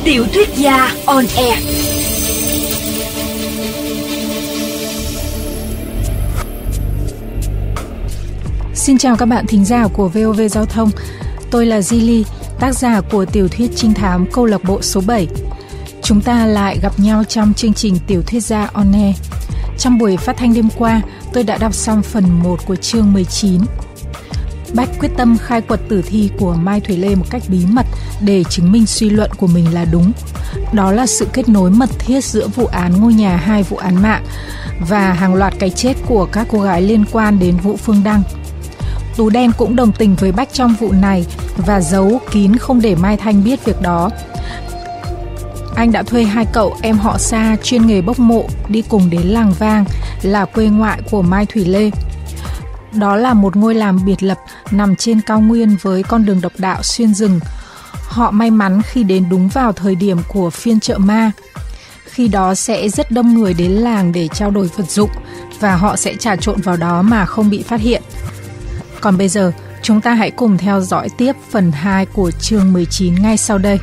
Tiểu thuyết gia on air. Xin chào các bạn thính giả của VOV Giao thông. Tôi là Zili, tác giả của tiểu thuyết trinh thám câu lạc bộ số 7. Chúng ta lại gặp nhau trong chương trình Tiểu thuyết gia on air. Trong buổi phát thanh đêm qua, tôi đã đọc xong phần 1 của chương 19. Bách quyết tâm khai quật tử thi của Mai Thủy Lê một cách bí mật để chứng minh suy luận của mình là đúng. Đó là sự kết nối mật thiết giữa vụ án ngôi nhà 2 vụ án mạng và hàng loạt cái chết của các cô gái liên quan đến vụ Phương Đăng. Tú Đen cũng đồng tình với Bách trong vụ này và giấu kín không để Mai Thanh biết việc đó. Anh đã thuê 2 cậu em họ Sa chuyên nghề bốc mộ đi cùng đến làng Vang, là quê ngoại của Mai Thủy Lê. Đó là một ngôi làng biệt lập nằm trên cao nguyên với con đường độc đạo xuyên rừng. Họ may mắn khi đến đúng vào thời điểm của phiên chợ ma. Khi đó sẽ rất đông người đến làng để trao đổi vật dụng và họ sẽ trà trộn vào đó mà không bị phát hiện. Còn bây giờ, chúng ta hãy cùng theo dõi tiếp phần 2 của chương 19 ngay sau đây.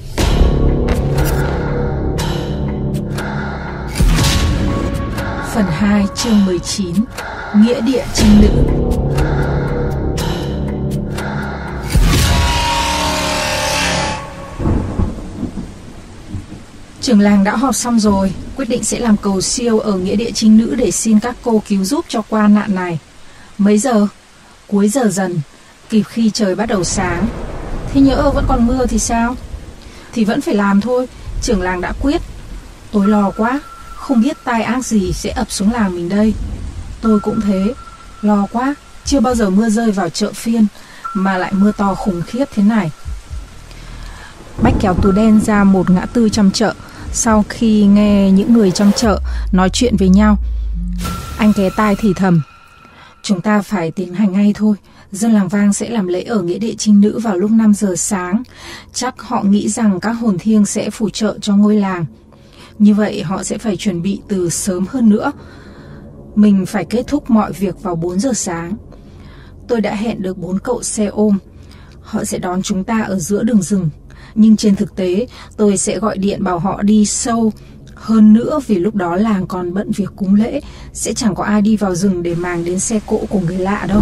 Phần 2 chương 19: Nghĩa địa trinh nữ. Trưởng làng đã họp xong rồi, quyết định sẽ làm cầu siêu ở nghĩa địa trinh nữ để xin các cô cứu giúp cho qua nạn này. Mấy giờ? Cuối giờ dần, kịp khi trời bắt đầu sáng. Thế nhỡ vẫn còn mưa thì sao? Thì vẫn phải làm thôi, trưởng làng đã quyết. Tôi lo quá, không biết tai ác gì sẽ ập xuống làng mình đây. Tôi cũng thế, lo quá, chưa bao giờ mưa rơi vào chợ phiên, mà lại mưa to khủng khiếp thế này. Bách kéo Tú Đen ra một ngã tư trong chợ. Sau khi nghe những người trong chợ nói chuyện với nhau, anh ghé tai thì thầm: Chúng ta phải tiến hành ngay thôi. Dân làng Vang sẽ làm lễ ở nghĩa địa trinh nữ vào lúc 5 giờ sáng. Chắc họ nghĩ rằng các hồn thiêng sẽ phù trợ cho ngôi làng. Như vậy họ sẽ phải chuẩn bị từ sớm hơn nữa. Mình phải kết thúc mọi việc vào 4 giờ sáng. Tôi đã hẹn được 4 cậu xe ôm. Họ sẽ đón chúng ta ở giữa đường rừng. Nhưng trên thực tế, tôi sẽ gọi điện bảo họ đi sâu hơn nữa, vì lúc đó làng còn bận việc cúng lễ, sẽ chẳng có ai đi vào rừng để màng đến xe cộ của người lạ đâu.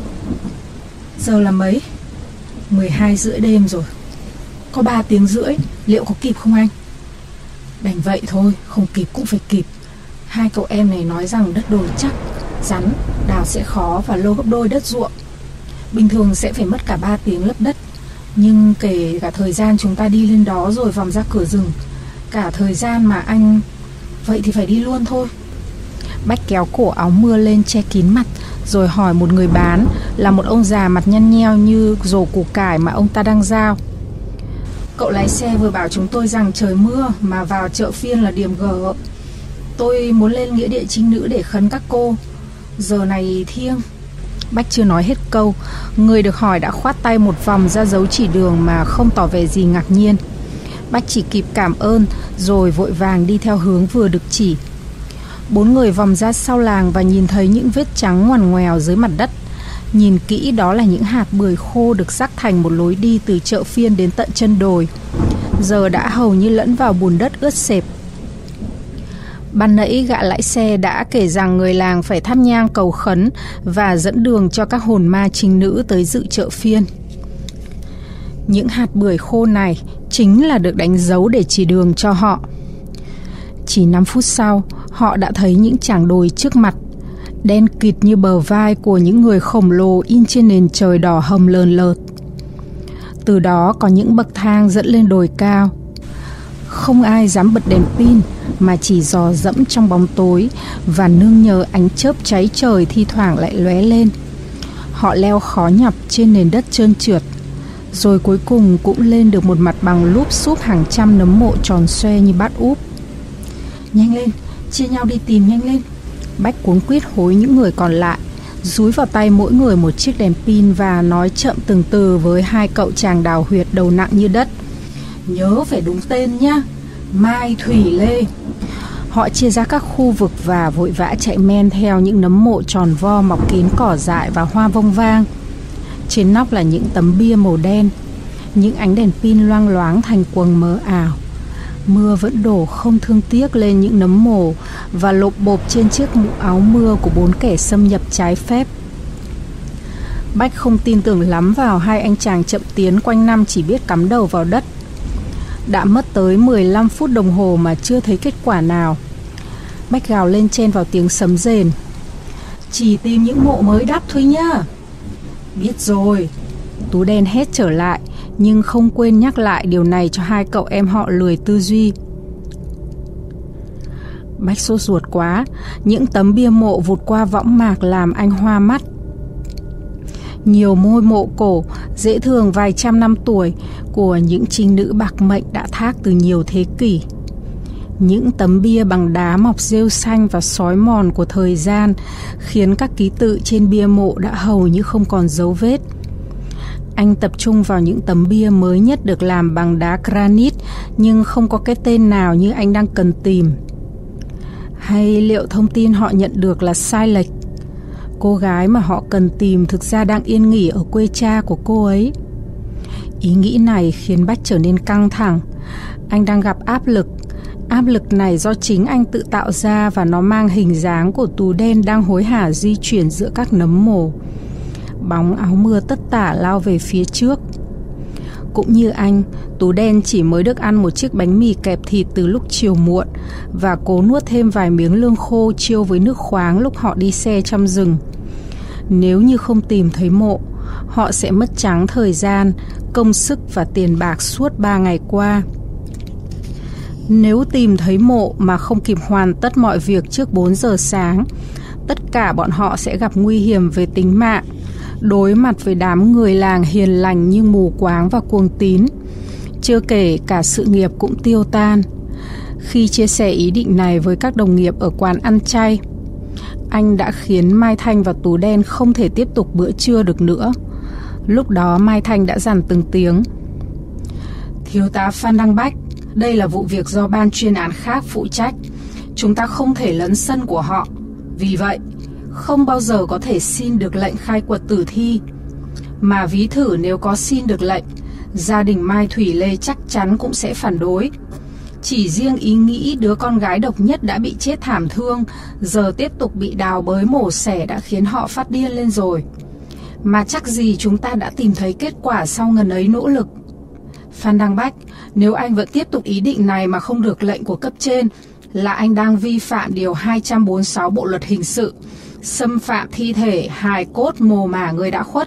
Giờ là mấy? 12 rưỡi đêm rồi. Có 3 tiếng rưỡi, liệu có kịp không anh? Đành vậy thôi, không kịp cũng phải kịp. 2 cậu em này nói rằng đất đồi chắc, rắn, đào sẽ khó và lâu gấp đôi đất ruộng. Bình thường sẽ phải mất cả 3 tiếng lấp đất. Nhưng kể cả thời gian chúng ta đi lên đó rồi vòng ra cửa rừng, cả thời gian mà anh... Vậy thì phải đi luôn thôi. Bách kéo cổ áo mưa lên che kín mặt, rồi hỏi một người bán, là một ông già mặt nhăn nheo như rổ củ cải mà ông ta đang giao: Cậu lái xe vừa bảo chúng tôi rằng trời mưa mà vào chợ phiên là điểm gở. Tôi muốn lên nghĩa địa trinh nữ để khấn các cô. Giờ này thiêng. Bách chưa nói hết câu, người được hỏi đã khoát tay một vòng ra dấu chỉ đường mà không tỏ vẻ gì ngạc nhiên. Bách chỉ kịp cảm ơn rồi vội vàng đi theo hướng vừa được chỉ. 4 người vòng ra sau làng và nhìn thấy những vết trắng ngoằn ngoèo dưới mặt đất. Nhìn kỹ, đó là những hạt bưởi khô được rắc thành một lối đi từ chợ phiên đến tận chân đồi, giờ đã hầu như lẫn vào bùn đất ướt sệt. Ban nãy gã lái xe đã kể rằng người làng phải thắp nhang cầu khấn và dẫn đường cho các hồn ma trinh nữ tới dự chợ phiên. Những hạt bưởi khô này chính là được đánh dấu để chỉ đường cho họ. Chỉ 5 phút sau, họ đã thấy những chảng đồi trước mặt, đen kịt như bờ vai của những người khổng lồ in trên nền trời đỏ hồng lờn lợt. Từ đó có những bậc thang dẫn lên đồi cao. Không ai dám bật đèn pin mà chỉ dò dẫm trong bóng tối và nương nhờ ánh chớp cháy trời thi thoảng lại lóe lên. Họ leo khó nhọc trên nền đất trơn trượt, rồi cuối cùng cũng lên được một mặt bằng lúp xúp hàng trăm nấm mộ tròn xoe như bát úp. Nhanh lên, chia nhau đi tìm, nhanh lên. Bách cuống quýt hối những người còn lại, dúi vào tay mỗi người một chiếc đèn pin và nói chậm từng từ với 2 cậu chàng đào huyệt đầu nặng như đất: Nhớ phải đúng tên nhá, Mai Thủy Lê. Họ chia ra các khu vực và vội vã chạy men theo những nấm mộ tròn vo mọc kín cỏ dại và hoa vông vang. Trên nóc là những tấm bia màu đen, những ánh đèn pin loang loáng thành quầng mờ ảo. Mưa vẫn đổ không thương tiếc lên những nấm mồ và lộp bộp trên chiếc mũ áo mưa của 4 kẻ xâm nhập trái phép. Bách không tin tưởng lắm vào hai anh chàng chậm tiến quanh năm chỉ biết cắm đầu vào đất. Đã mất tới 15 phút đồng hồ mà chưa thấy kết quả nào. Bách gào lên trên vào tiếng sấm rền: "Chỉ tìm những mộ mới đắp thôi nhá." "Biết rồi." Tú đen hét trở lại, nhưng không quên nhắc lại điều này cho hai cậu em họ lười tư duy. Bách sốt ruột quá. Những tấm bia mộ vụt qua võng mạc làm anh hoa mắt. Nhiều ngôi mộ cổ dễ thương vài trăm năm tuổi của những trinh nữ bạc mệnh đã thác từ nhiều thế kỷ. Những tấm bia bằng đá mọc rêu xanh và xói mòn của thời gian khiến các ký tự trên bia mộ đã hầu như không còn dấu vết. Anh tập trung vào những tấm bia mới nhất được làm bằng đá granite, nhưng không có cái tên nào như anh đang cần tìm. Hay liệu thông tin họ nhận được là sai lệch? Cô gái mà họ cần tìm thực ra đang yên nghỉ ở quê cha của cô ấy. Ý nghĩ này khiến Bách trở nên căng thẳng. Anh đang gặp áp lực. Áp lực này do chính anh tự tạo ra và nó mang hình dáng của Tú đen đang hối hả di chuyển giữa các nấm mồ. Bóng áo mưa tất tả lao về phía trước. Cũng như anh, Tú đen chỉ mới được ăn một chiếc bánh mì kẹp thịt từ lúc chiều muộn và cố nuốt thêm vài miếng lương khô chiêu với nước khoáng lúc họ đi xe trong rừng. Nếu như không tìm thấy mộ, họ sẽ mất trắng thời gian, công sức và tiền bạc suốt 3 ngày qua. Nếu tìm thấy mộ mà không kịp hoàn tất mọi việc trước 4 giờ sáng, tất cả bọn họ sẽ gặp nguy hiểm về tính mạng, đối mặt với đám người làng hiền lành nhưng mù quáng và cuồng tín. Chưa kể cả sự nghiệp cũng tiêu tan. Khi chia sẻ ý định này với các đồng nghiệp ở quán ăn chay, anh đã khiến Mai Thanh và Tú đen không thể tiếp tục bữa trưa được nữa. Lúc đó Mai Thanh đã dằn từng tiếng: "Thiếu tá Phan Đăng Bách, đây là vụ việc do ban chuyên án khác phụ trách. Chúng ta không thể lấn sân của họ. Vì vậy, không bao giờ có thể xin được lệnh khai quật tử thi. Mà ví thử nếu có xin được lệnh, gia đình Mai Thủy Lê chắc chắn cũng sẽ phản đối. Chỉ riêng ý nghĩ đứa con gái độc nhất đã bị chết thảm thương, giờ tiếp tục bị đào bới mổ xẻ đã khiến họ phát điên lên rồi. Mà chắc gì chúng ta đã tìm thấy kết quả sau ngần ấy nỗ lực. Phan Đăng Bách, nếu anh vẫn tiếp tục ý định này mà không được lệnh của cấp trên, là anh đang vi phạm điều 246 Bộ luật hình sự, xâm phạm thi thể, hài cốt, mồ mả người đã khuất."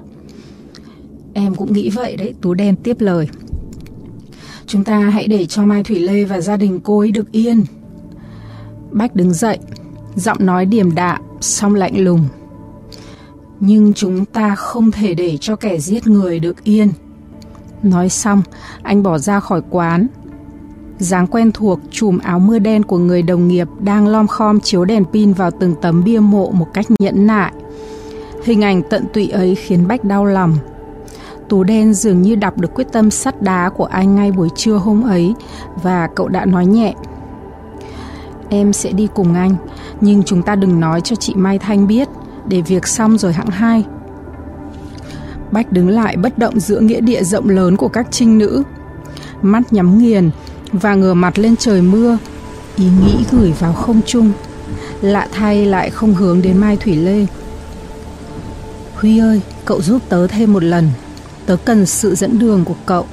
"Em cũng nghĩ vậy đấy," Tú đen tiếp lời. "Chúng ta hãy để cho Mai Thủy Lê và gia đình cô ấy được yên." Bách đứng dậy, giọng nói điềm đạm, song lạnh lùng. "Nhưng chúng ta không thể để cho kẻ giết người được yên." Nói xong, anh bỏ ra khỏi quán. Dáng quen thuộc chùm áo mưa đen của người đồng nghiệp đang lom khom chiếu đèn pin vào từng tấm bia mộ một cách nhẫn nại. Hình ảnh tận tụy ấy khiến Bách đau lòng. Tú đen dường như đọc được quyết tâm sắt đá của anh ngay buổi trưa hôm ấy, và cậu đã nói nhẹ: "Em sẽ đi cùng anh, nhưng chúng ta đừng nói cho chị Mai Thanh biết, để việc xong rồi hẵng hay." Bách đứng lại bất động giữa nghĩa địa rộng lớn của các trinh nữ, mắt nhắm nghiền và ngửa mặt lên trời mưa, ý nghĩ gửi vào không trung. Lạ thay lại không hướng đến Mai Thủy Lê. "Huy ơi, cậu giúp tớ thêm một lần. Tớ cần sự dẫn đường của cậu."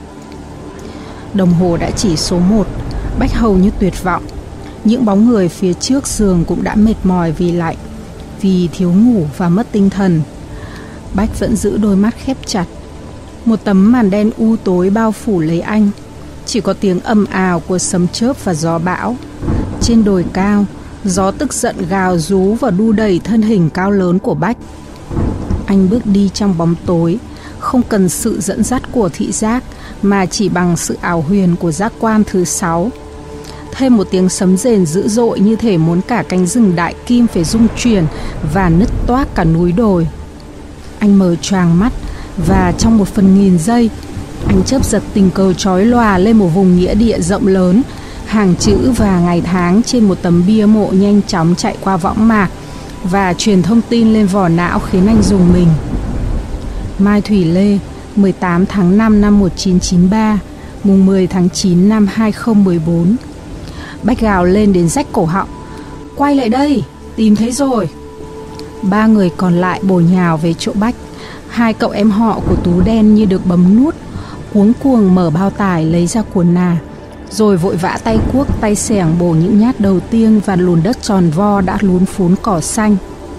Đồng hồ đã chỉ số 1. Bách hầu như tuyệt vọng. Những bóng người phía trước giường cũng đã mệt mỏi vì lạnh, vì thiếu ngủ và mất tinh thần. Bách vẫn giữ đôi mắt khép chặt. Một tấm màn đen u tối bao phủ lấy anh. Chỉ có tiếng ầm ào của sấm chớp và gió bão. Trên đồi cao, gió tức giận gào rú và đu đầy thân hình cao lớn của Bách. Anh bước đi trong bóng tối, không cần sự dẫn dắt của thị giác, mà chỉ bằng sự ảo huyền của giác quan thứ 6. Thêm một tiếng sấm rền dữ dội như thể muốn cả cánh rừng đại kim phải rung chuyển và nứt toác cả núi đồi. Anh mở choàng mắt, và trong 1/1000 giây, anh chớp giật tình cờ chói lòa lên một vùng nghĩa địa rộng lớn. Hàng chữ và ngày tháng trên một tấm bia mộ nhanh chóng chạy qua võng mạc và truyền thông tin lên vỏ não khiến anh rùng mình. Mai Thủy Lê, 18 tháng 5 năm 1993, mùng 10 tháng 9 năm 2014. Bách gào lên đến rách cổ họng: "Quay lại đây, tìm thấy rồi." 3 người còn lại bổ nhào về chỗ Bách. 2 cậu em họ của Tú Đen như được bấm nút, cuống cuồng mở bao tải lấy ra cuốn nà, rồi vội vã tay cuốc tay xẻng bổ những nhát đầu tiên vào lùn đất tròn vo đã lún phún cỏ xanh.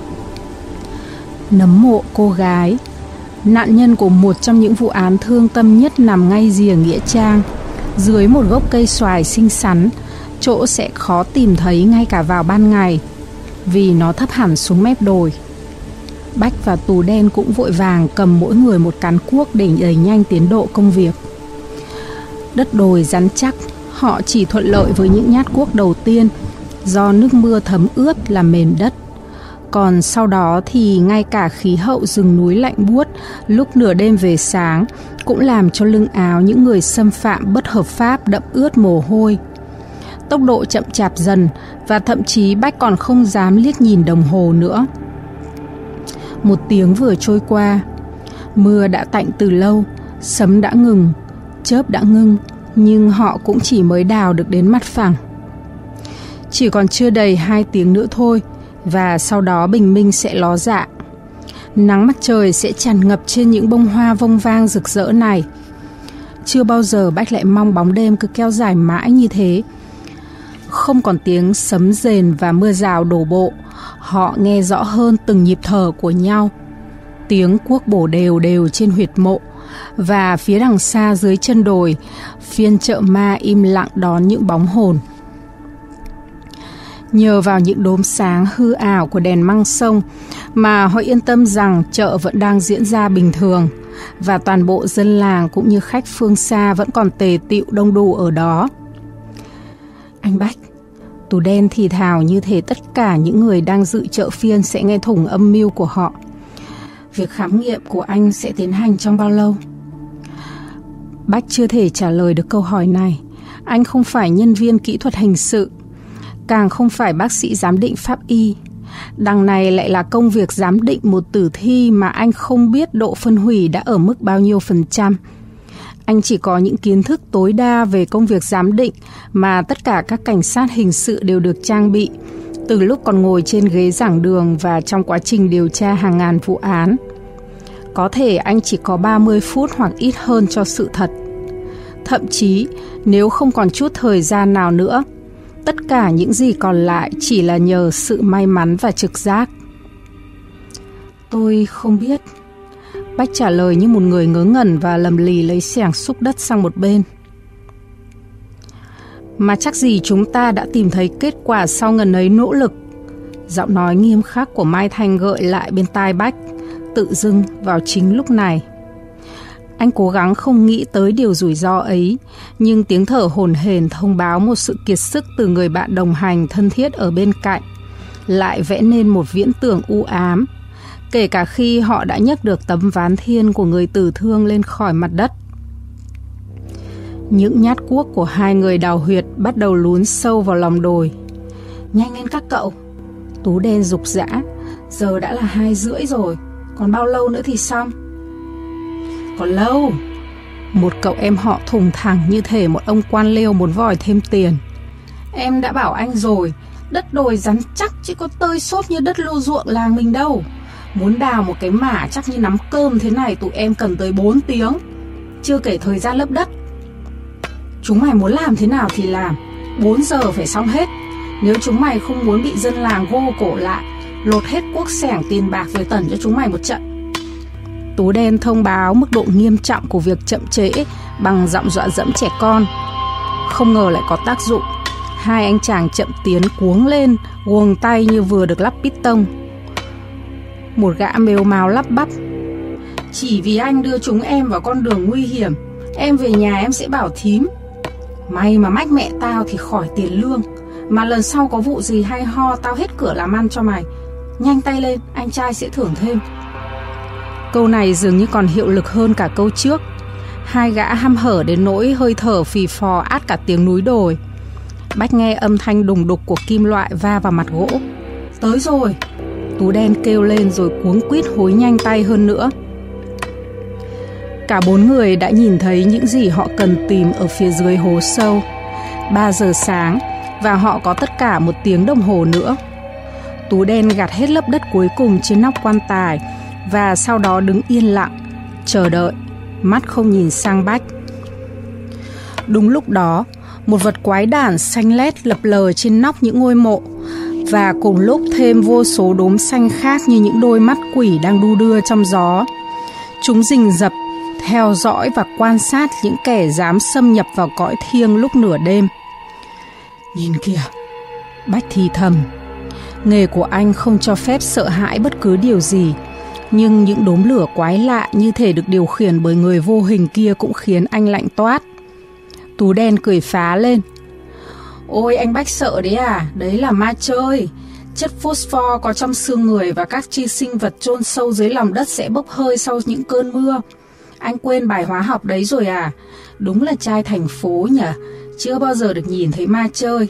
Nấm mộ cô gái, nạn nhân của một trong những vụ án thương tâm nhất, nằm ngay rìa nghĩa trang, dưới một gốc cây xoài xinh xắn, chỗ sẽ khó tìm thấy ngay cả vào ban ngày, vì nó thấp hẳn xuống mép đồi. Bách và Tú Đen cũng vội vàng cầm mỗi người một cán cuốc để đẩy nhanh tiến độ công việc. Đất đồi rắn chắc, họ chỉ thuận lợi với những nhát cuốc đầu tiên, do nước mưa thấm ướt làm mềm đất. Còn sau đó thì ngay cả khí hậu rừng núi lạnh buốt lúc nửa đêm về sáng cũng làm cho lưng áo những người xâm phạm bất hợp pháp đẫm ướt mồ hôi. Tốc độ chậm chạp dần, và thậm chí Bách còn không dám liếc nhìn đồng hồ nữa. 1 tiếng vừa trôi qua. Mưa đã tạnh từ lâu, sấm đã ngừng, chớp đã ngưng, nhưng họ cũng chỉ mới đào được đến mặt phẳng. Chỉ còn chưa đầy 2 tiếng nữa thôi, và sau đó bình minh sẽ ló dạng. Nắng mặt trời sẽ tràn ngập trên những bông hoa vông vang rực rỡ này. Chưa bao giờ Bách lại mong bóng đêm cứ kéo dài mãi như thế. Không còn tiếng sấm rền và mưa rào đổ bộ, họ nghe rõ hơn từng nhịp thở của nhau. Tiếng cuốc bổ đều đều trên huyệt mộ, và phía đằng xa dưới chân đồi, phiên chợ ma im lặng đón những bóng hồn. Nhờ vào những đốm sáng hư ảo của đèn măng sông mà họ yên tâm rằng chợ vẫn đang diễn ra bình thường, và toàn bộ dân làng cũng như khách phương xa vẫn còn tề tựu đông đủ ở đó. "Anh Bách," Tú Đen thì thào như thể tất cả những người đang dự chợ phiên sẽ nghe thủng âm mưu của họ. "Việc khám nghiệm của anh sẽ tiến hành trong bao lâu?" Bách chưa thể trả lời được câu hỏi này. Anh không phải nhân viên kỹ thuật hình sự, càng không phải bác sĩ giám định pháp y. Đằng này lại là công việc giám định một tử thi mà anh không biết độ phân hủy đã ở mức bao nhiêu %. Anh chỉ có những kiến thức tối đa về công việc giám định mà tất cả các cảnh sát hình sự đều được trang bị, từ lúc còn ngồi trên ghế giảng đường và trong quá trình điều tra hàng ngàn vụ án. Có thể anh chỉ có 30 phút hoặc ít hơn cho sự thật. Thậm chí, nếu không còn chút thời gian nào nữa, tất cả những gì còn lại chỉ là nhờ sự may mắn và trực giác. "Tôi không biết," Bách trả lời như một người ngớ ngẩn và lầm lì lấy xẻng xúc đất sang một bên. "Mà chắc gì chúng ta đã tìm thấy kết quả sau ngần ấy nỗ lực." Giọng nói nghiêm khắc của Mai Thanh gợi lại bên tai Bách, tự dưng vào chính lúc này. Anh cố gắng không nghĩ tới điều rủi ro ấy, nhưng tiếng thở hổn hển thông báo một sự kiệt sức từ người bạn đồng hành thân thiết ở bên cạnh lại vẽ nên một viễn tưởng u ám, kể cả khi họ đã nhấc được tấm ván thiên của người tử thương lên khỏi mặt đất. Những nhát cuốc của 2 người đào huyệt bắt đầu lún sâu vào lòng đồi. "Nhanh lên các cậu," Tú Đen giục giã. "Giờ đã là 2:30 rồi, còn bao lâu nữa thì xong?" "Còn lâu," một cậu em họ thùng thẳng như thể một ông quan liêu muốn vòi thêm tiền. "Em đã bảo anh rồi, đất đồi rắn chắc chứ có tơi xốp như đất lô ruộng làng mình đâu. Muốn đào một cái mả chắc như nắm cơm thế này tụi em cần tới 4 tiếng, chưa kể thời gian lấp đất. Chúng mày muốn làm thế nào thì làm, 4 giờ phải xong hết. Nếu chúng mày không muốn bị dân làng gô cổ lại, lột hết cuốc xẻng tiền bạc về tẩn cho chúng mày một trận." Tú Đen thông báo mức độ nghiêm trọng của việc chậm trễ bằng giọng dọa dẫm trẻ con. Không ngờ lại có tác dụng. 2 anh chàng chậm tiến cuống lên, guồng tay như vừa được lắp piston. Một gã mếu máo lắp bắp: "Chỉ vì anh đưa chúng em vào con đường nguy hiểm, em về nhà em sẽ bảo thím. Mày mà mách mẹ tao thì khỏi tiền lương, mà lần sau có vụ gì hay ho tao hết cửa làm ăn cho mày. Nhanh tay lên, anh trai sẽ thưởng thêm." Câu này dường như còn hiệu lực hơn cả câu trước. 2 gã hăm hở đến nỗi hơi thở phì phò át cả tiếng núi đồi. Bách nghe âm thanh đùng đục của kim loại va vào mặt gỗ. "Tới rồi," Tú Đen kêu lên rồi cuống quýt hối nhanh tay hơn nữa. Cả 4 người đã nhìn thấy những gì họ cần tìm ở phía dưới hố sâu. 3 giờ sáng và họ có tất cả 1 tiếng đồng hồ nữa. Tú đen gạt hết lớp đất cuối cùng trên nóc quan tài và sau đó đứng yên lặng, chờ đợi, mắt không nhìn sang Bách. Đúng lúc đó, một vật quái đản xanh lét lập lờ trên nóc những ngôi mộ, và cùng lúc thêm vô số đốm xanh khác như những đôi mắt quỷ đang đu đưa trong gió. Chúng rình rập, theo dõi và quan sát những kẻ dám xâm nhập vào cõi thiêng lúc nửa đêm. Nhìn kìa, Bách thì thầm. Nghề của anh không cho phép sợ hãi bất cứ điều gì, nhưng những đốm lửa quái lạ như thể được điều khiển bởi người vô hình kia cũng khiến anh lạnh toát. Tú đen cười phá lên. Ôi anh Bách sợ đấy à? Đấy là ma chơi. Chất phosphor có trong xương người và các chi sinh vật chôn sâu dưới lòng đất sẽ bốc hơi sau những cơn mưa. Anh quên bài hóa học đấy rồi à? Đúng là trai thành phố nhỉ? Chưa bao giờ được nhìn thấy ma chơi.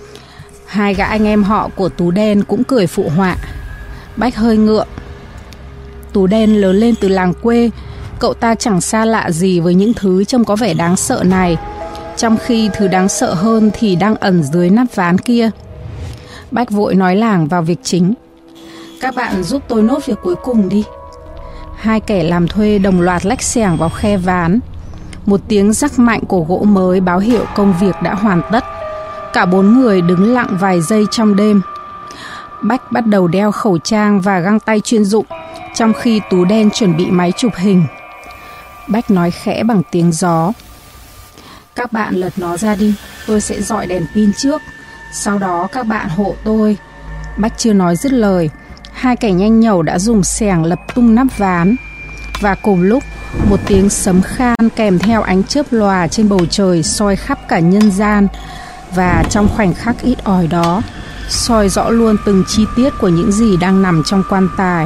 2 gã anh em họ của Tú đen cũng cười phụ họa. Bách hơi ngượng. Tú đen lớn lên từ làng quê, cậu ta chẳng xa lạ gì với những thứ trông có vẻ đáng sợ này, trong khi thứ đáng sợ hơn thì đang ẩn dưới nắp ván kia. Bách vội nói làng vào việc chính. Các bạn giúp tôi nốt việc cuối cùng đi. 2 kẻ làm thuê đồng loạt lách xẻng vào khe ván. Một tiếng rắc mạnh của gỗ mới báo hiệu công việc đã hoàn tất. Cả 4 người đứng lặng vài giây trong đêm. Bách bắt đầu đeo khẩu trang và găng tay chuyên dụng, trong khi Tú đen chuẩn bị máy chụp hình. Bách nói khẽ bằng tiếng gió. Các bạn lật nó ra đi, tôi sẽ dọi đèn pin trước. Sau đó các bạn hộ tôi. Bách chưa nói dứt lời, 2 kẻ nhanh nhẩu đã dùng xẻng lật tung nắp ván. Và cùng lúc, một tiếng sấm khan kèm theo ánh chớp lòa trên bầu trời soi khắp cả nhân gian. Và trong khoảnh khắc ít ỏi đó, soi rõ luôn từng chi tiết của những gì đang nằm trong quan tài.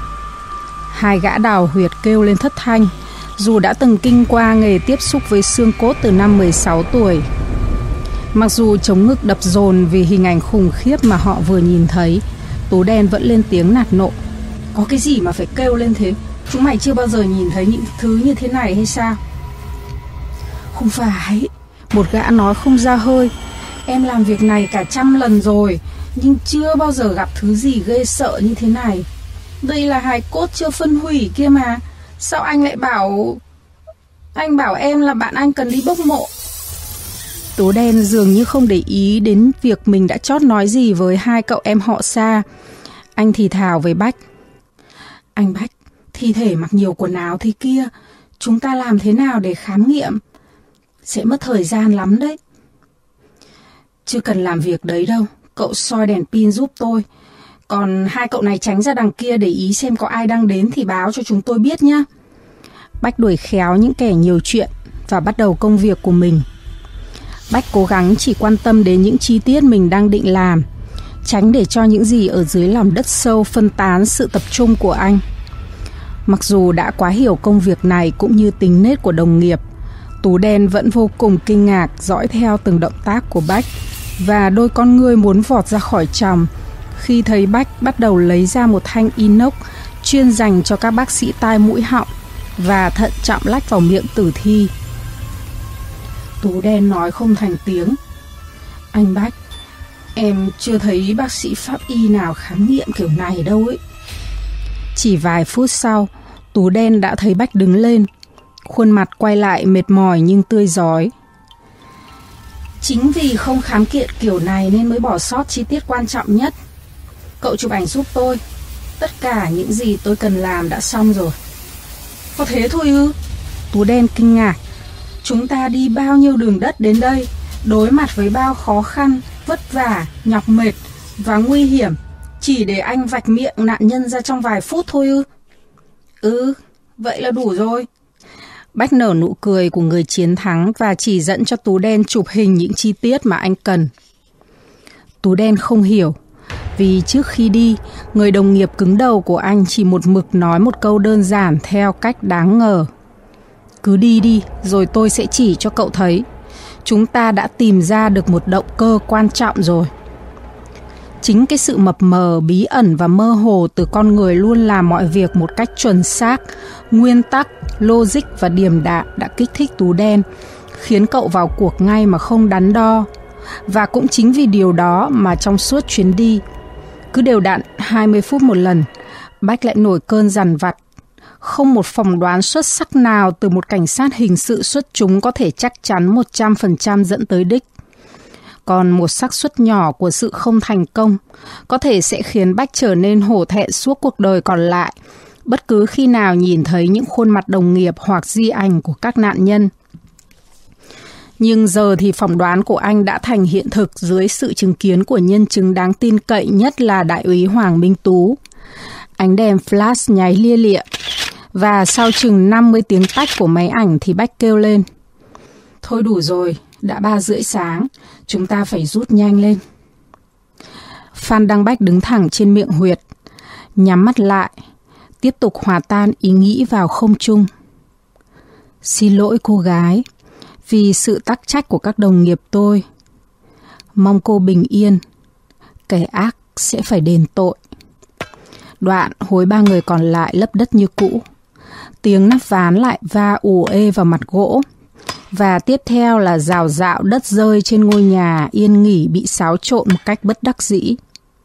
2 gã đào huyệt kêu lên thất thanh, dù đã từng kinh qua nghề tiếp xúc với xương cốt từ năm 16 tuổi. Mặc dù chống ngực đập dồn vì hình ảnh khủng khiếp mà họ vừa nhìn thấy, Tú đen vẫn lên tiếng nạt nộ. Có cái gì mà phải kêu lên thế? Chúng mày chưa bao giờ nhìn thấy những thứ như thế này hay sao? Không phải, một gã nói không ra hơi. Em làm việc này cả 100 lần rồi, nhưng chưa bao giờ gặp thứ gì ghê sợ như thế này. Đây là hài cốt chưa phân hủy kia mà. Sao anh lại bảo... Anh bảo em là bạn anh cần đi bốc mộ. Tú đen dường như không để ý đến việc mình đã chót nói gì với 2 cậu em họ xa. Anh thì thào với Bách. Anh Bách, thi thể mặc nhiều quần áo thế kia, chúng ta làm thế nào để khám nghiệm? Sẽ mất thời gian lắm đấy. Chưa cần làm việc đấy đâu, cậu soi đèn pin giúp tôi. Còn 2 cậu này tránh ra đằng kia để ý xem có ai đang đến thì báo cho chúng tôi biết nhé. Bách đuổi khéo những kẻ nhiều chuyện và bắt đầu công việc của mình. Bách cố gắng chỉ quan tâm đến những chi tiết mình đang định làm, tránh để cho những gì ở dưới lòng đất sâu phân tán sự tập trung của anh. Mặc dù đã quá hiểu công việc này cũng như tính nết của đồng nghiệp, Tú đen vẫn vô cùng kinh ngạc dõi theo từng động tác của Bách, và đôi con ngươi muốn vọt ra khỏi tròng khi thấy Bách bắt đầu lấy ra một thanh inox chuyên dành cho các bác sĩ tai mũi họng và thận trọng lách vào miệng tử thi. Tú đen nói không thành tiếng. Anh Bách, em chưa thấy bác sĩ pháp y nào khám nghiệm kiểu này đâu ấy. Chỉ vài phút sau, Tú đen đã thấy Bách đứng lên, khuôn mặt quay lại mệt mỏi nhưng tươi rói. Chính vì không khám kiện kiểu này nên mới bỏ sót chi tiết quan trọng nhất. Cậu chụp ảnh giúp tôi. Tất cả những gì tôi cần làm đã xong rồi. Có thế thôi ư? Tú đen kinh ngạc. Chúng ta đi bao nhiêu đường đất đến đây, đối mặt với bao khó khăn, vất vả, nhọc mệt và nguy hiểm, chỉ để anh vạch miệng nạn nhân ra trong vài phút thôi ư? Vậy là đủ rồi. Bách nở nụ cười của người chiến thắng và chỉ dẫn cho Tú đen chụp hình những chi tiết mà anh cần. Tú đen không hiểu, vì trước khi đi, người đồng nghiệp cứng đầu của anh chỉ một mực nói một câu đơn giản theo cách đáng ngờ. Cứ đi đi, rồi tôi sẽ chỉ cho cậu thấy. Chúng ta đã tìm ra được một động cơ quan trọng rồi. Chính cái sự mập mờ, bí ẩn và mơ hồ từ con người luôn làm mọi việc một cách chuẩn xác, nguyên tắc, logic và điềm đạm đã kích thích Tú Đen, khiến cậu vào cuộc ngay mà không đắn đo. Và cũng chính vì điều đó mà trong suốt chuyến đi, cứ đều đặn 20 phút một lần, Bách lại nổi cơn dằn vặt. Không một phỏng đoán xuất sắc nào từ một cảnh sát hình sự xuất chúng có thể chắc chắn 100% dẫn tới đích. Còn một xác suất nhỏ của sự không thành công có thể sẽ khiến Bách trở nên hổ thẹn suốt cuộc đời còn lại, bất cứ khi nào nhìn thấy những khuôn mặt đồng nghiệp hoặc di ảnh của các nạn nhân. Nhưng giờ thì phỏng đoán của anh đã thành hiện thực dưới sự chứng kiến của nhân chứng đáng tin cậy nhất là Đại úy Hoàng Minh Tú. Ánh đèn flash nháy lia lịa, và sau chừng 50 tiếng tách của máy ảnh thì Bách kêu lên: "Thôi đủ rồi, đã 3:30 sáng, chúng ta phải rút nhanh lên." Phan Đăng Bách đứng thẳng trên miệng huyệt, nhắm mắt lại, tiếp tục hòa tan ý nghĩ vào không trung. "Xin lỗi cô gái, vì sự tắc trách của các đồng nghiệp tôi. Mong cô bình yên, kẻ ác sẽ phải đền tội." Đoạn hối 3 người còn lại lấp đất như cũ. Tiếng nắp ván lại va ù ê vào mặt gỗ. Và tiếp theo là rào rạo đất rơi trên ngôi nhà yên nghỉ bị xáo trộn một cách bất đắc dĩ.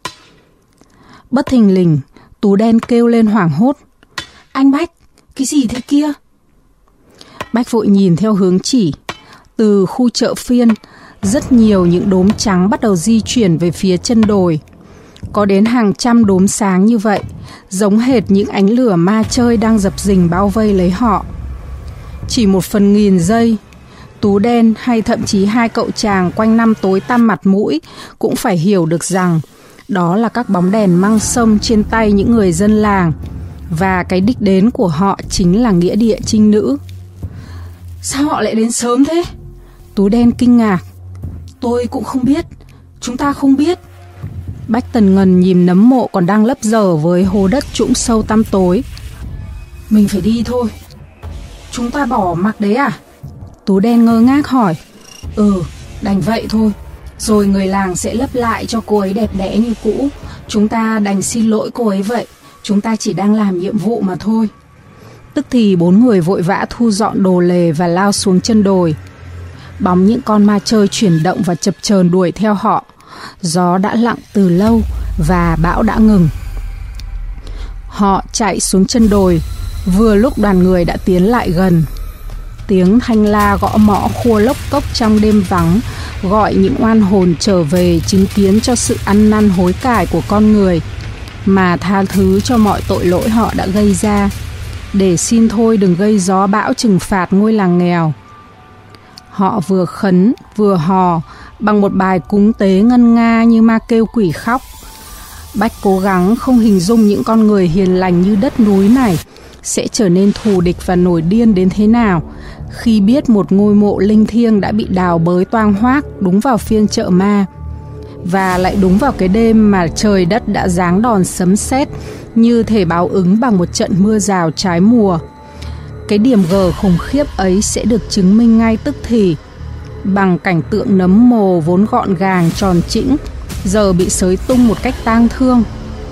Bất thình lình, Tú Đen kêu lên hoảng hốt: "Anh Bách, cái gì thế kia?" Bách vội nhìn theo hướng chỉ. Từ khu chợ phiên, rất nhiều những đốm trắng bắt đầu di chuyển về phía chân đồi. Có đến hàng trăm đốm sáng như vậy, giống hệt những ánh lửa ma chơi đang dập dình bao vây lấy họ. Chỉ 1/1000 giây, Tú Đen hay thậm chí 2 cậu chàng quanh năm tối tăm mặt mũi cũng phải hiểu được rằng đó là các bóng đèn măng sông trên tay những người dân làng, và cái đích đến của họ chính là nghĩa địa trinh nữ. "Sao họ lại đến sớm thế?" Tú Đen kinh ngạc. "Tôi cũng không biết, chúng ta không biết." Bách tần ngần nhìn nấm mộ còn đang lấp dở với hố đất trũng sâu tăm tối. "Mình phải đi thôi." "Chúng ta bỏ mặc đấy à?" Tú Đen ngơ ngác hỏi. Đành vậy thôi. Rồi người làng sẽ lấp lại cho cô ấy đẹp đẽ như cũ. Chúng ta đành xin lỗi cô ấy vậy. Chúng ta chỉ đang làm nhiệm vụ mà thôi." Tức thì 4 người vội vã thu dọn đồ lề và lao xuống chân đồi. Bóng những con ma chơi chuyển động và chập chờn đuổi theo họ. Gió đã lặng từ lâu và bão đã ngừng. Họ chạy xuống chân đồi vừa lúc đoàn người đã tiến lại gần. Tiếng thanh la gõ mõ khua lốc cốc trong đêm vắng gọi những oan hồn trở về chứng kiến cho sự ăn năn hối cải của con người, mà tha thứ cho mọi tội lỗi họ đã gây ra, để xin thôi đừng gây gió bão trừng phạt ngôi làng nghèo. Họ vừa khấn vừa hò bằng một bài cúng tế ngân nga như ma kêu quỷ khóc. Bách cố gắng không hình dung những con người hiền lành như đất núi này sẽ trở nên thù địch và nổi điên đến thế nào khi biết một ngôi mộ linh thiêng đã bị đào bới toang hoác đúng vào phiên chợ ma, và lại đúng vào cái đêm mà trời đất đã giáng đòn sấm sét như thể báo ứng bằng một trận mưa rào trái mùa. Cái điểm G khủng khiếp ấy sẽ được chứng minh ngay tức thì bằng cảnh tượng nấm mồ vốn gọn gàng tròn trĩnh giờ bị xới tung một cách tang thương.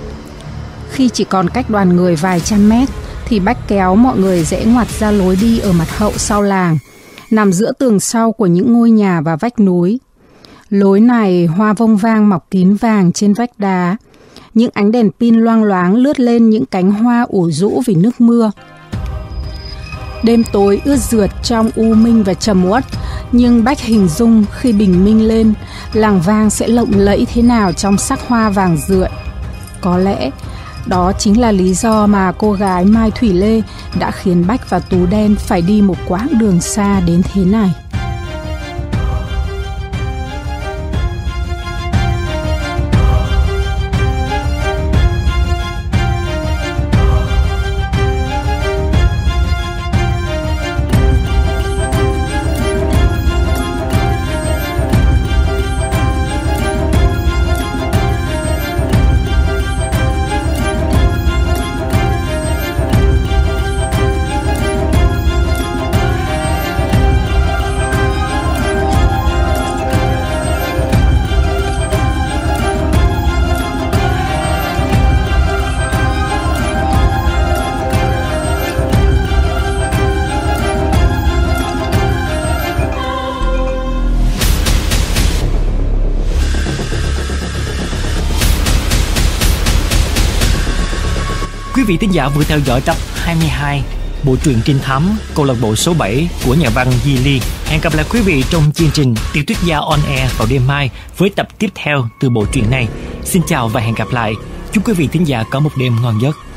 Khi chỉ còn cách đoàn người vài trăm mét thì Bách kéo mọi người rẽ ngoặt ra lối đi ở mặt hậu sau làng, nằm giữa tường sau của những ngôi nhà và vách núi. Lối này hoa vông vang mọc kín vàng trên vách đá. Những ánh đèn pin loang loáng lướt lên những cánh hoa ủ rũ vì nước mưa. Đêm tối ướt rượt trong u minh và trầm uất, nhưng Bách hình dung khi bình minh lên, làng vang sẽ lộng lẫy thế nào trong sắc hoa vàng rượi. Có lẽ đó chính là lý do mà cô gái Mai Thủy Lê đã khiến Bách và Tú Đen phải đi một quãng đường xa đến thế này. vị thính giả vừa theo dõi tập 22 bộ truyện trinh thám câu lạc bộ số 7 của nhà văn Di Ly. Hẹn gặp lại quý vị trong chương trình Tiểu thuyết gia on air vào đêm mai với tập tiếp theo từ bộ truyện này. Xin chào và hẹn gặp lại. Chúc quý vị thính giả có một đêm ngon giấc.